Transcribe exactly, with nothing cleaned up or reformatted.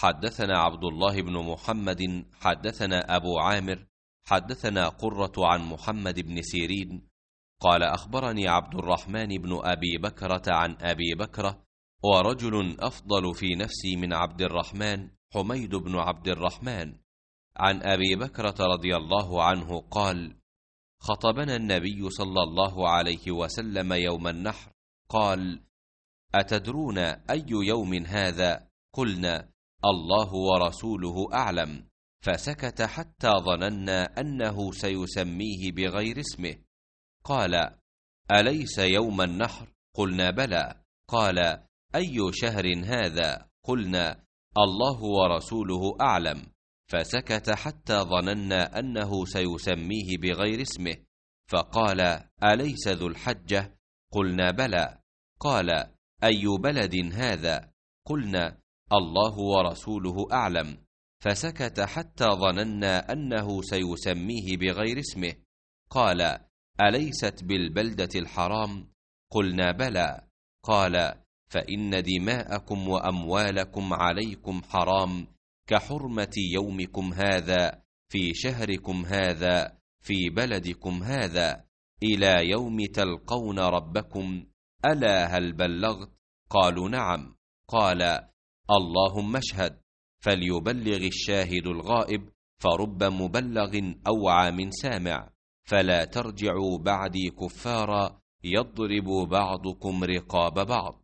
حدثنا عبد الله بن محمد حدثنا أبو عامر حدثنا قرة عن محمد بن سيرين قال أخبرني عبد الرحمن بن أبي بكرة عن أبي بكرة ورجل أفضل في نفسي من عبد الرحمن حميد بن عبد الرحمن عن أبي بكرة رضي الله عنه قال خطبنا النبي صلى الله عليه وسلم يوم النحر قال أتدرون أي يوم هذا؟ قلنا الله ورسوله أعلم، فسكت حتى ظننا أنه سيسميه بغير اسمه. قال أليس يوم النحر؟ قلنا بلى. قال أي شهر هذا؟ قلنا الله ورسوله أعلم، فسكت حتى ظننا أنه سيسميه بغير اسمه. فقال أليس ذو الحجة؟ قلنا بلى. قال أي بلد هذا؟ قلنا الله ورسوله أعلم، فسكت حتى ظننا أنه سيسميه بغير اسمه. قال أليست بالبلدة الحرام؟ قلنا بلى. قال فإن دماءكم وأموالكم عليكم حرام كحرمة يومكم هذا في شهركم هذا في بلدكم هذا إلى يوم تلقون ربكم. ألا هل بلغت؟ قالوا نعم. قال اللهم اشهد، فليبلغ الشاهد الغائب، فرب مبلغ أوعى من سامع، فلا ترجعوا بعدي كفارا يضرب بعضكم رقاب بعض.